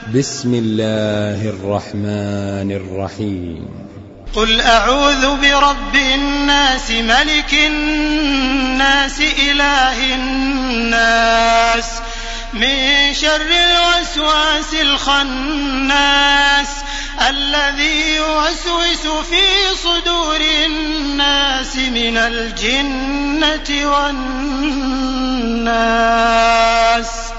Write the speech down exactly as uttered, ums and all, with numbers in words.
بسم الله الرحمن الرحيم. قل أعوذ برب الناس ملك الناس إله الناس من شر الوسواس الخناس الذي يوسوس في صدور الناس من الجنة والناس.